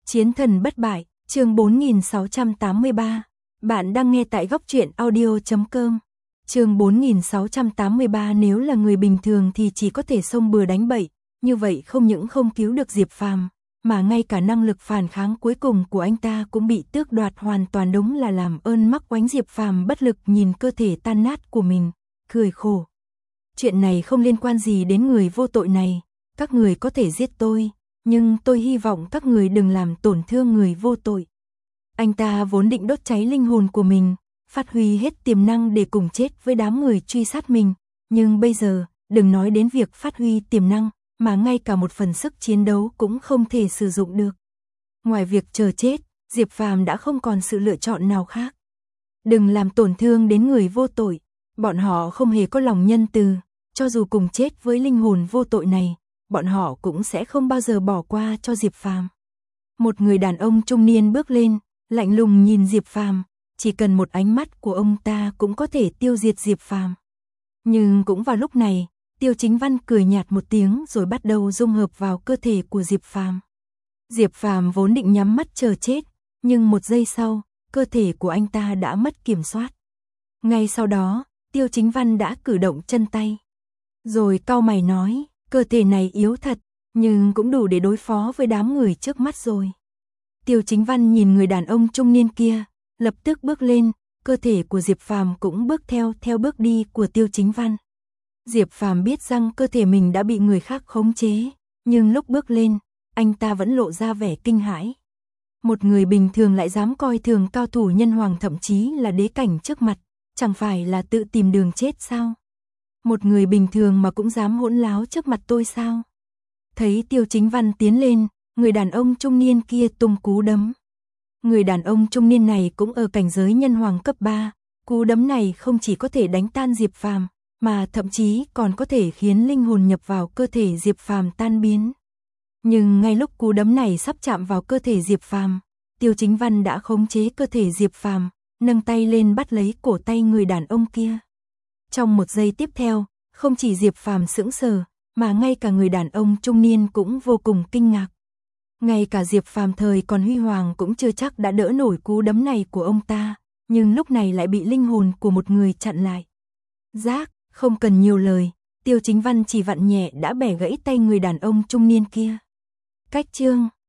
Chiến thần bất bại, chương 4683. Bạn đang nghe tại góc truyện audio.com. Chương 4683. Nếu là người bình thường thì chỉ có thể xông bừa đánh bậy, như vậy không những không cứu được Diệp Phàm, mà ngay cả năng lực phản kháng cuối cùng của anh ta cũng bị tước đoạt hoàn toàn, đúng là làm ơn mắc oánh. Diệp Phàm bất lực nhìn cơ thể tan nát của mình, cười khổ. Chuyện này không liên quan gì đến người vô tội này, các người có thể giết tôi, nhưng tôi hy vọng các người đừng làm tổn thương người vô tội. Anh ta vốn định đốt cháy linh hồn của mình, phát huy hết tiềm năng để cùng chết với đám người truy sát mình, nhưng bây giờ, đừng nói đến việc phát huy tiềm năng, mà ngay cả một phần sức chiến đấu cũng không thể sử dụng được. Ngoài việc chờ chết, Diệp Phàm đã không còn sự lựa chọn nào khác. Đừng làm tổn thương đến người vô tội, bọn họ không hề có lòng nhân từ, cho dù cùng chết với linh hồn vô tội này, bọn họ cũng sẽ không bao giờ bỏ qua cho Diệp Phàm. Một người đàn ông trung niên bước lên, lạnh lùng nhìn Diệp Phàm, chỉ cần một ánh mắt của ông ta cũng có thể tiêu diệt Diệp Phàm. Nhưng cũng vào lúc này, Tiêu Chính Văn cười nhạt một tiếng rồi bắt đầu dung hợp vào cơ thể của Diệp Phàm. Diệp Phàm vốn định nhắm mắt chờ chết, nhưng một giây sau, cơ thể của anh ta đã mất kiểm soát. Ngay sau đó, Tiêu Chính Văn đã cử động chân tay. Rồi cau mày nói, cơ thể này yếu thật, nhưng cũng đủ để đối phó với đám người trước mắt rồi. Tiêu Chính Văn nhìn người đàn ông trung niên kia, lập tức bước lên, cơ thể của Diệp Phàm cũng bước theo bước đi của Tiêu Chính Văn. Diệp Phàm biết rằng cơ thể mình đã bị người khác khống chế, nhưng lúc bước lên, anh ta vẫn lộ ra vẻ kinh hãi. Một người bình thường lại dám coi thường cao thủ nhân hoàng, thậm chí là đế cảnh trước mặt, chẳng phải là tự tìm đường chết sao? Một người bình thường mà cũng dám hỗn láo trước mặt tôi sao? Thấy Tiêu Chính Văn tiến lên, người đàn ông trung niên kia tung cú đấm. Người đàn ông trung niên này cũng ở cảnh giới nhân hoàng cấp 3, cú đấm này không chỉ có thể đánh tan Diệp Phàm, mà thậm chí còn có thể khiến linh hồn nhập vào cơ thể Diệp Phàm tan biến. Nhưng ngay lúc cú đấm này sắp chạm vào cơ thể Diệp Phàm, Tiêu Chính Văn đã khống chế cơ thể Diệp Phàm, nâng tay lên bắt lấy cổ tay người đàn ông kia. Trong một giây tiếp theo, không chỉ Diệp Phàm sững sờ, mà ngay cả người đàn ông trung niên cũng vô cùng kinh ngạc. Ngay cả Diệp Phàm thời còn huy hoàng cũng chưa chắc đã đỡ nổi cú đấm này của ông ta, nhưng lúc này lại bị linh hồn của một người chặn lại. Rác, không cần nhiều lời, Tiêu Chính Văn chỉ vặn nhẹ đã bẻ gãy tay người đàn ông trung niên kia. Cách chương